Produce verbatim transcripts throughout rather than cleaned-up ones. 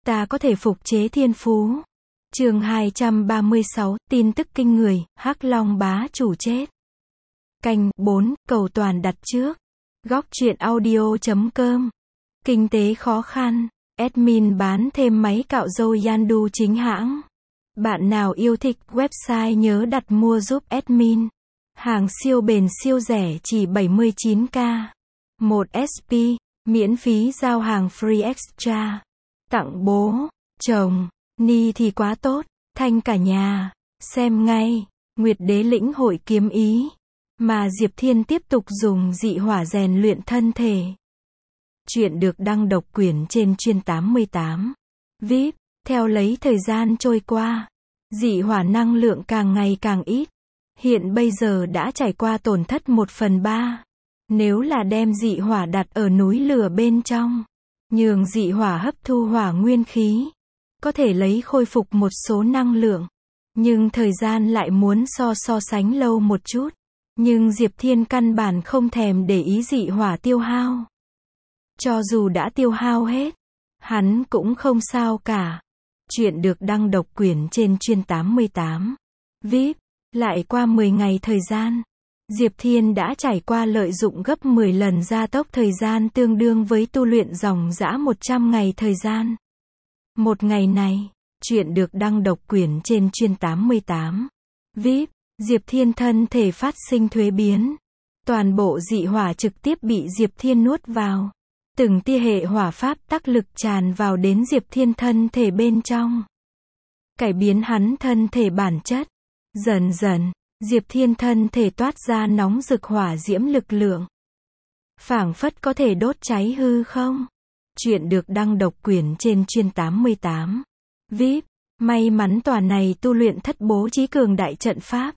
Ta có thể phục chế thiên phú. Chương hai trăm ba mươi sáu, tin tức kinh người, Hắc Long bá chủ chết. Canh bốn, cầu toàn đặt trước. Góc truyện audio chấm com. Kinh tế khó khăn. Admin bán thêm máy cạo râu Yandu chính hãng. Bạn nào yêu thích website nhớ đặt mua giúp admin. Hàng siêu bền siêu rẻ chỉ bảy mươi chín k. một ét pê, miễn phí giao hàng free extra. Tặng bố, chồng, ni thì quá tốt, thanh cả nhà. Xem ngay, Nguyệt Đế lĩnh hội kiếm ý. Mà Diệp Thiên tiếp tục dùng dị hỏa rèn luyện thân thể. Chuyện được đăng độc quyền trên chuyên tám mươi tám. vê i pê, theo lấy thời gian trôi qua, dị hỏa năng lượng càng ngày càng ít. Hiện bây giờ đã trải qua tổn thất một phần ba. Nếu là đem dị hỏa đặt ở núi lửa bên trong, nhường dị hỏa hấp thu hỏa nguyên khí, có thể lấy khôi phục một số năng lượng. Nhưng thời gian lại muốn so so sánh lâu một chút. Nhưng Diệp Thiên căn bản không thèm để ý dị hỏa tiêu hao. Cho dù đã tiêu hao hết, hắn cũng không sao cả. Chuyện được đăng độc quyền trên chuyên tám mươi tám. vê i pê, lại qua mười ngày thời gian. Diệp Thiên đã trải qua lợi dụng gấp mười lần gia tốc thời gian tương đương với tu luyện dòng dã một trăm ngày thời gian. Một ngày này, chuyện được đăng độc quyền trên chuyên tám mươi tám. vê i pê, Diệp Thiên thân thể phát sinh thuế biến. Toàn bộ dị hỏa trực tiếp bị Diệp Thiên nuốt vào. Từng tia hệ hỏa pháp tắc lực tràn vào đến Diệp Thiên thân thể bên trong. Cải biến hắn thân thể bản chất. Dần dần, Diệp Thiên thân thể toát ra nóng rực hỏa diễm lực lượng. Phảng phất có thể đốt cháy hư không? Chuyện được đăng độc quyền trên chuyên tám mươi tám. vê i pê, may mắn tòa này tu luyện thất bố trí cường đại trận pháp.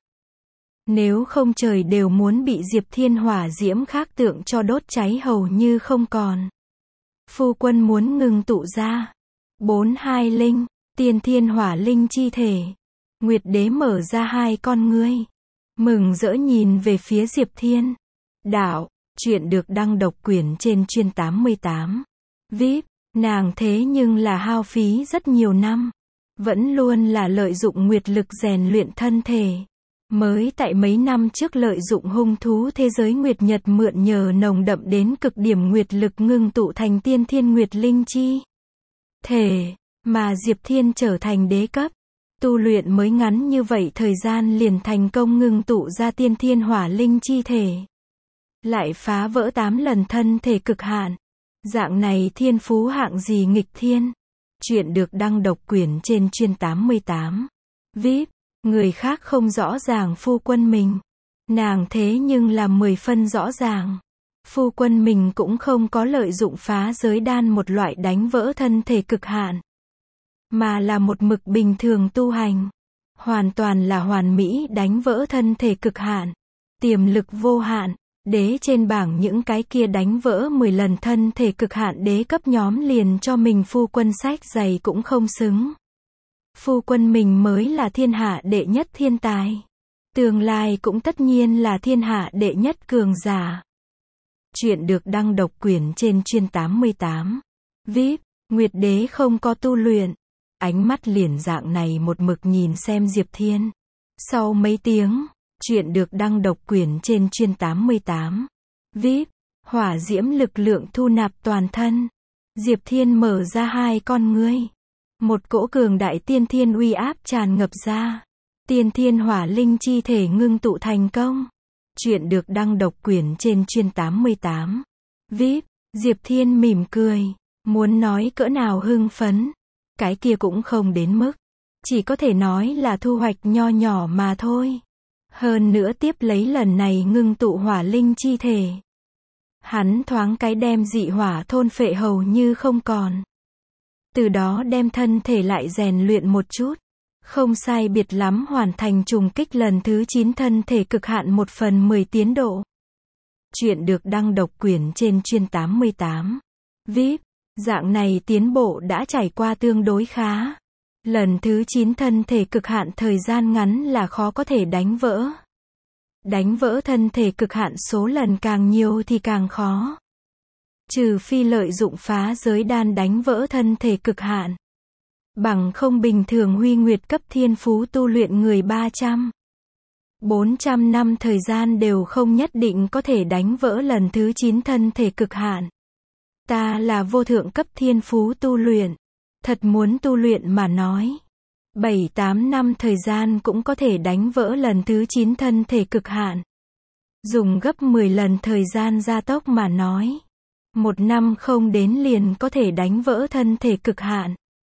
Nếu không trời đều muốn bị Diệp Thiên hỏa diễm khác tượng cho đốt cháy hầu như không còn. Phu quân muốn ngừng tụ ra. Bốn hai linh, tiên thiên hỏa linh chi thể. Nguyệt Đế mở ra hai con ngươi. Mừng rỡ nhìn về phía Diệp Thiên. Đạo, chuyện được đăng độc quyền trên chuyên tám mươi tám. vê i pê, nàng thế nhưng là hao phí rất nhiều năm. Vẫn luôn là lợi dụng nguyệt lực rèn luyện thân thể. Mới tại mấy năm trước lợi dụng hung thú thế giới Nguyệt Nhật mượn nhờ nồng đậm đến cực điểm nguyệt lực ngưng tụ thành tiên thiên nguyệt linh chi thể, mà Diệp Thiên trở thành đế cấp. Tu luyện mới ngắn như vậy thời gian liền thành công ngưng tụ ra tiên thiên hỏa linh chi thể. Lại phá vỡ tám lần thân thể cực hạn. Dạng này thiên phú hạng gì nghịch thiên. Chuyện được đăng độc quyền trên chuyên tám mươi tám. vê i pê, người khác không rõ ràng phu quân mình. Nàng thế nhưng là mười phân rõ ràng. Phu quân mình cũng không có lợi dụng phá giới đan một loại đánh vỡ thân thể cực hạn. Mà là một mực bình thường tu hành. Hoàn toàn là hoàn mỹ đánh vỡ thân thể cực hạn. Tiềm lực vô hạn. Đế trên bảng những cái kia đánh vỡ mười lần thân thể cực hạn đế cấp nhóm liền cho mình phu quân sách giày cũng không xứng. Phu quân mình mới là thiên hạ đệ nhất thiên tài. Tương lai cũng tất nhiên là thiên hạ đệ nhất cường giả. Chuyện được đăng độc quyền trên chuyên tám mươi tám. vê i pê, Nguyệt Đế không có tu luyện. Ánh mắt liền dạng này một mực nhìn xem Diệp Thiên. Sau mấy tiếng, chuyện được đăng độc quyền trên chuyên tám mươi tám. vê i pê, hỏa diễm lực lượng thu nạp toàn thân. Diệp Thiên mở ra hai con ngươi. Một cỗ cường đại tiên thiên uy áp tràn ngập ra. Tiên thiên hỏa linh chi thể ngưng tụ thành công. Chuyện được đăng độc quyền trên chuyên tám mươi tám. vê i pê, Diệp Thiên mỉm cười. Muốn nói cỡ nào hưng phấn. Cái kia cũng không đến mức. Chỉ có thể nói là thu hoạch nho nhỏ mà thôi. Hơn nữa tiếp lấy lần này ngưng tụ hỏa linh chi thể. Hắn thoáng cái đem dị hỏa thôn phệ hầu như không còn. Từ đó đem thân thể lại rèn luyện một chút. Không sai biệt lắm hoàn thành trùng kích lần thứ chín thân thể cực hạn một phần mười tiến độ. Chuyện được đăng độc quyền trên chuyên tám mươi tám. vê i pê, dạng này tiến bộ đã trải qua tương đối khá. Lần thứ chín thân thể cực hạn thời gian ngắn là khó có thể đánh vỡ. Đánh vỡ thân thể cực hạn số lần càng nhiều thì càng khó. Trừ phi lợi dụng phá giới đan đánh vỡ thân thể cực hạn. Bằng không bình thường Huy Nguyệt cấp thiên phú tu luyện người ba trăm, bốn trăm năm thời gian đều không nhất định có thể đánh vỡ lần thứ chín thân thể cực hạn. Ta là vô thượng cấp thiên phú tu luyện. Thật muốn tu luyện mà nói, bảy tám năm thời gian cũng có thể đánh vỡ lần thứ chín thân thể cực hạn. Dùng gấp mười lần thời gian gia tốc mà nói, một năm không đến liền có thể đánh vỡ thân thể cực hạn.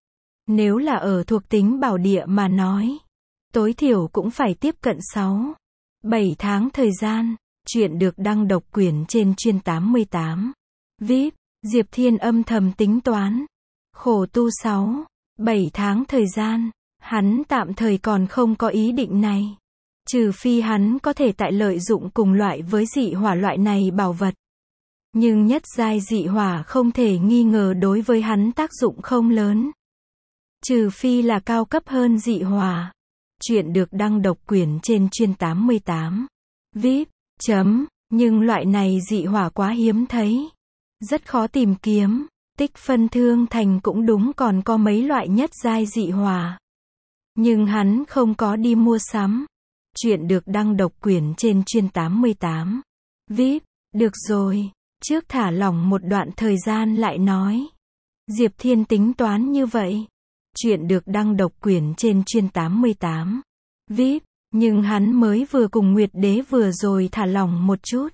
Nếu là ở thuộc tính bảo địa mà nói, tối thiểu cũng phải tiếp cận sáu, bảy tháng thời gian. Chuyện được đăng độc quyền trên chuyên tám mươi tám. vê i pê, Diệp Thiên âm thầm tính toán. Khổ tu sáu, bảy tháng thời gian, hắn tạm thời còn không có ý định này. Trừ phi hắn có thể tại lợi dụng cùng loại với dị hỏa loại này bảo vật. Nhưng nhất giai dị hỏa không thể nghi ngờ đối với hắn tác dụng không lớn. Trừ phi là cao cấp hơn dị hỏa. Chuyện được đăng độc quyền trên chuyên tám mươi tám. vê i pê, chấm, nhưng loại này dị hỏa quá hiếm thấy. Rất khó tìm kiếm. Tích phân thương thành cũng đúng còn có mấy loại nhất giai dị hỏa. Nhưng hắn không có đi mua sắm. Chuyện được đăng độc quyền trên chuyên tám mươi tám. vê i pê, được rồi, trước thả lỏng một đoạn thời gian lại nói. Diệp Thiên tính toán như vậy. Chuyện được đăng độc quyền trên chuyên tám mươi tám. vê i pê, nhưng hắn mới vừa cùng Nguyệt Đế vừa rồi thả lỏng một chút.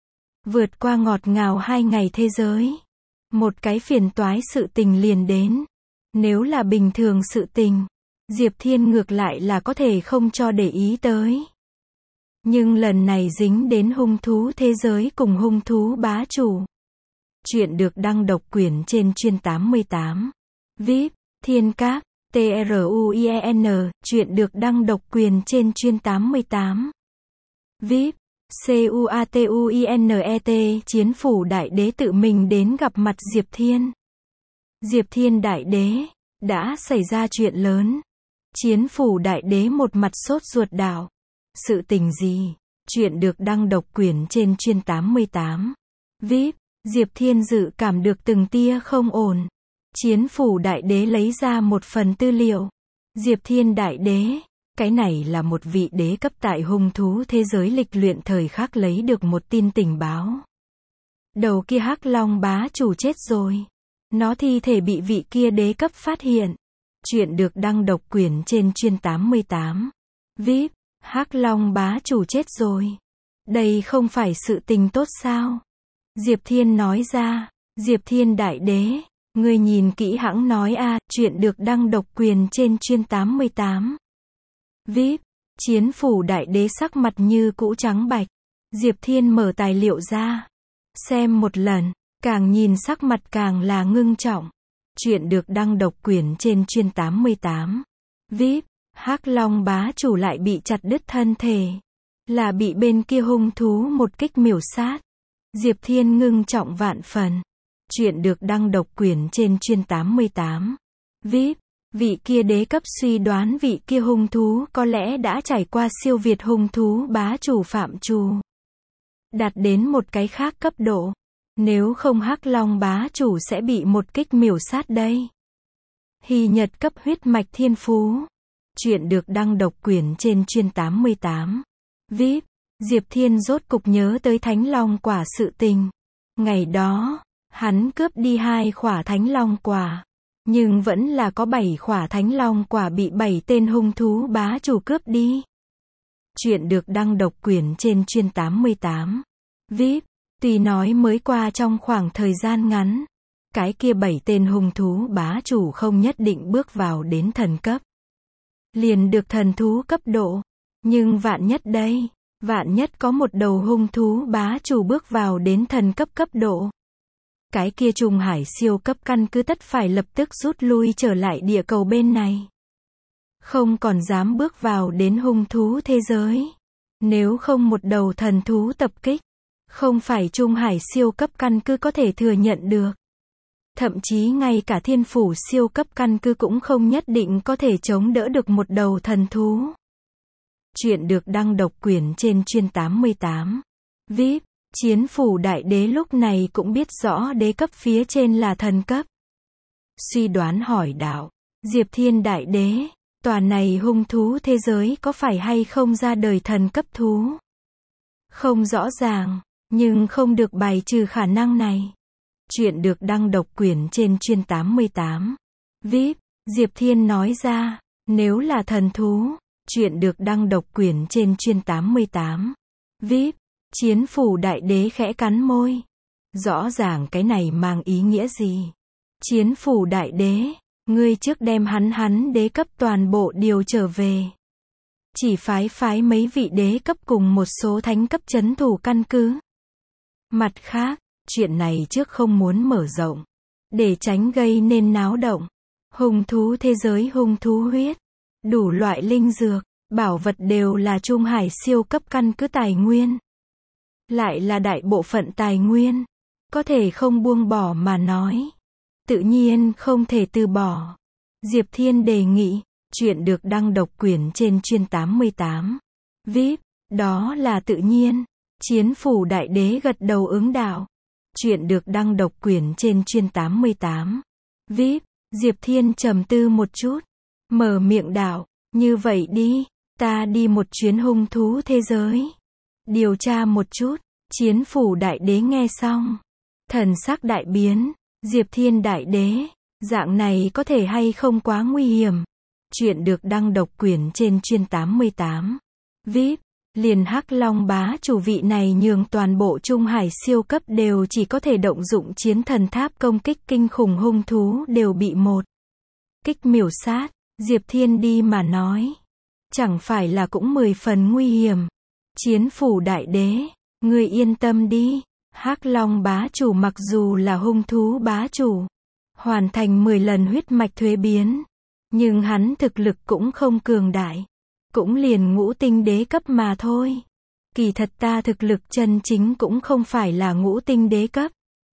Vượt qua ngọt ngào hai ngày thế giới. Một cái phiền toái sự tình liền đến. Nếu là bình thường sự tình, Diệp Thiên ngược lại là có thể không cho để ý tới. Nhưng lần này dính đến hung thú thế giới cùng hung thú bá chủ. Chuyện được đăng độc quyền trên chuyên tám mươi tám. vê i pê, Thiên Các, T R U I E N, chuyện được đăng độc quyền trên chuyên tám mươi tám. vê i pê, C U A T U I N E T, Chiến phủ đại đế tự mình đến gặp mặt Diệp Thiên. Diệp Thiên đại đế, đã xảy ra chuyện lớn. Chiến phủ đại đế một mặt sốt ruột đảo. Sự tình gì? Chuyện được đăng độc quyền trên chuyên tám mươi tám. vê i pê, Diệp Thiên dự cảm được từng tia không ổn. Chiến phủ đại đế lấy ra một phần tư liệu. Diệp Thiên đại đế, cái này là một vị đế cấp tại hung thú thế giới lịch luyện thời khắc lấy được một tin tình báo. Đầu kia hắc long bá chủ chết rồi. Nó thi thể bị vị kia đế cấp phát hiện. Chuyện được đăng độc quyền trên chuyên tám mươi tám. vê i pê, hắc long bá chủ chết rồi. Đây không phải sự tình tốt sao? Diệp Thiên nói ra. Diệp Thiên đại đế, ngươi nhìn kỹ hãng nói a, chuyện được đăng độc quyền trên chuyên tám mươi tám. vê i pê, Chiến phủ đại đế sắc mặt như cũ trắng bạch. Diệp Thiên mở tài liệu ra. Xem một lần, càng nhìn sắc mặt càng là ngưng trọng. Chuyện được đăng độc quyền trên chuyên tám mươi tám. vê i pê, hắc long bá chủ lại bị chặt đứt thân thể. Là bị bên kia hung thú một kích miểu sát. Diệp Thiên ngưng trọng vạn phần. Chuyện được đăng độc quyền trên chuyên tám mươi tám. vê i pê, vị kia đế cấp suy đoán vị kia hung thú có lẽ đã trải qua siêu việt hung thú bá chủ phạm trù. Đạt đến một cái khác cấp độ. Nếu không hắc long bá chủ sẽ bị một kích miểu sát đây. Hy nhật cấp huyết mạch thiên phú. Chuyện được đăng độc quyền trên chuyên tám mươi tám. vê i pê, Diệp Thiên rốt cục nhớ tới thánh long quả sự tình. Ngày đó, hắn cướp đi hai khỏa thánh long quả. Nhưng vẫn là có bảy khỏa thánh long quả bị bảy tên hung thú bá chủ cướp đi. Chuyện được đăng độc quyền trên chuyên tám mươi tám. vê i pê, tuy nói mới qua trong khoảng thời gian ngắn. Cái kia bảy tên hung thú bá chủ không nhất định bước vào đến thần cấp. Liền được thần thú cấp độ. Nhưng vạn nhất đây, vạn nhất có một đầu hung thú bá chủ bước vào đến thần cấp cấp độ. Cái kia Trung Hải siêu cấp căn cứ tất phải lập tức rút lui trở lại địa cầu bên này. Không còn dám bước vào đến hung thú thế giới. Nếu không một đầu thần thú tập kích, không phải Trung Hải siêu cấp căn cứ có thể thừa nhận được. Thậm chí ngay cả Thiên Phủ siêu cấp căn cứ cũng không nhất định có thể chống đỡ được một đầu thần thú. Chuyện được đăng độc quyền trên chuyên tám mươi tám. vê i pê, Chiến phủ đại đế lúc này cũng biết rõ đế cấp phía trên là thần cấp. Suy đoán hỏi đạo. Diệp Thiên Đại Đế, tòa này hung thú thế giới có phải hay không ra đời thần cấp thú? Không rõ ràng, nhưng không được bài trừ khả năng này. Chuyện được đăng độc quyển trên chuyên tám mươi tám. vê i pê, Diệp Thiên nói ra, nếu là thần thú, chuyện được đăng độc quyển trên chuyên tám mươi tám. vê i pê, Chiến phủ Đại Đế khẽ cắn môi. Rõ ràng cái này mang ý nghĩa gì? Chiến phủ Đại Đế, ngươi trước đem hắn hắn đế cấp toàn bộ điều trở về. Chỉ phái phái mấy vị đế cấp cùng một số thánh cấp trấn thủ căn cứ. Mặt khác, chuyện này trước không muốn mở rộng, để tránh gây nên náo động. Hung thú thế giới hung thú huyết, đủ loại linh dược, bảo vật đều là Trung Hải siêu cấp căn cứ tài nguyên. Lại là đại bộ phận tài nguyên, có thể không buông bỏ mà nói. Tự nhiên không thể từ bỏ. Diệp Thiên đề nghị, chuyện được đăng độc quyển trên chuyên tám mươi tám. vê i pê, đó là tự nhiên. Chiến phủ Đại Đế gật đầu ứng đạo. Chuyện được đăng độc quyển trên chuyên tám mươi tám. vê i pê, Diệp Thiên trầm tư một chút. Mở miệng đạo, như vậy đi, ta đi một chuyến hung thú thế giới. Điều tra một chút. Chiến phủ Đại Đế nghe xong. Thần sắc đại biến. Diệp Thiên Đại Đế, dạng này có thể hay không quá nguy hiểm. Chuyện được đăng độc quyển trên chuyên tám mươi tám. vê i pê, liền Hắc Long bá chủ vị này nhường toàn bộ Trung Hải siêu cấp đều chỉ có thể động dụng chiến thần tháp công kích kinh khủng hung thú đều bị một kích miểu sát. Diệp Thiên đi mà nói, chẳng phải là cũng mười phần nguy hiểm. Chiến phủ Đại Đế, ngươi yên tâm đi. Hắc Long bá chủ mặc dù là hung thú bá chủ, hoàn thành mười lần huyết mạch thuế biến, nhưng hắn thực lực cũng không cường đại, cũng liền ngũ tinh đế cấp mà thôi. Kỳ thật ta thực lực chân chính cũng không phải là ngũ tinh đế cấp,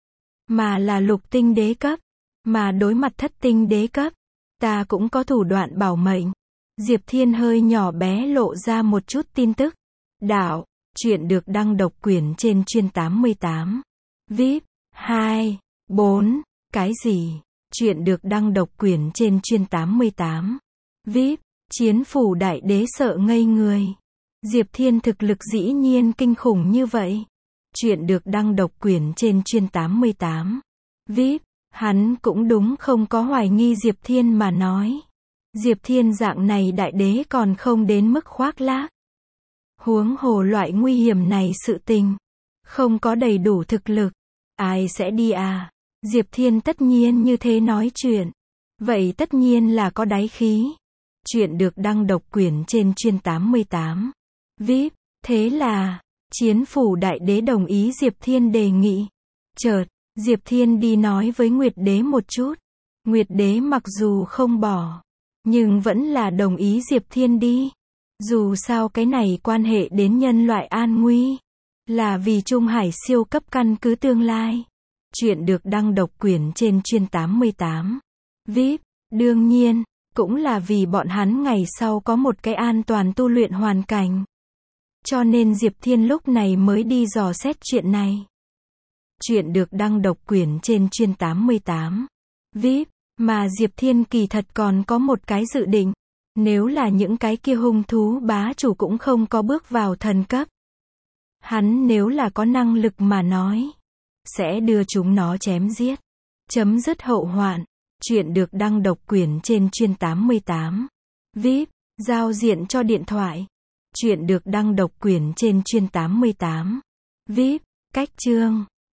mà là lục tinh đế cấp, mà đối mặt thất tinh đế cấp, ta cũng có thủ đoạn bảo mệnh. Diệp Thiên hơi nhỏ bé lộ ra một chút tin tức. Đạo, chuyện được đăng độc quyển trên chuyên tám mươi tám. vê i pê, hai, bốn, cái gì? Chuyện được đăng độc quyển trên chuyên tám mươi tám. vê i pê, Chiến phủ Đại Đế sợ ngây người. Diệp Thiên thực lực dĩ nhiên kinh khủng như vậy. Chuyện được đăng độc quyển trên chuyên tám mươi tám. vê i pê, hắn cũng đúng không có hoài nghi Diệp Thiên mà nói. Diệp Thiên dạng này đại đế còn không đến mức khoác lác. Huống hồ loại nguy hiểm này sự tình, không có đầy đủ thực lực, ai sẽ đi à? Diệp Thiên tất nhiên như thế nói chuyện. Vậy tất nhiên là có đáy khí. Chuyện được đăng độc quyển trên chuyên tám mươi tám. vê i pê, thế là, Chiến phủ Đại Đế đồng ý Diệp Thiên đề nghị. Chợt, Diệp Thiên đi nói với Nguyệt Đế một chút. Nguyệt Đế mặc dù không bỏ, nhưng vẫn là đồng ý Diệp Thiên đi. Dù sao cái này quan hệ đến nhân loại an nguy, là vì Trung Hải siêu cấp căn cứ tương lai. Chuyện được đăng độc quyển trên chuyên tám mươi tám. vê i pê, đương nhiên, cũng là vì bọn hắn ngày sau có một cái an toàn tu luyện hoàn cảnh. Cho nên Diệp Thiên lúc này mới đi dò xét chuyện này. Chuyện được đăng độc quyển trên chuyên tám mươi tám. vê i pê, mà Diệp Thiên kỳ thật còn có một cái dự định. Nếu là những cái kia hung thú bá chủ cũng không có bước vào thần cấp, hắn nếu là có năng lực mà nói, sẽ đưa chúng nó chém giết, chấm dứt hậu hoạn. Chuyện được đăng độc quyển trên chuyên tám mươi tám. vê i pê, giao diện cho điện thoại. Chuyện được đăng độc quyển trên chuyên tám mươi tám. vê i pê, cách chương.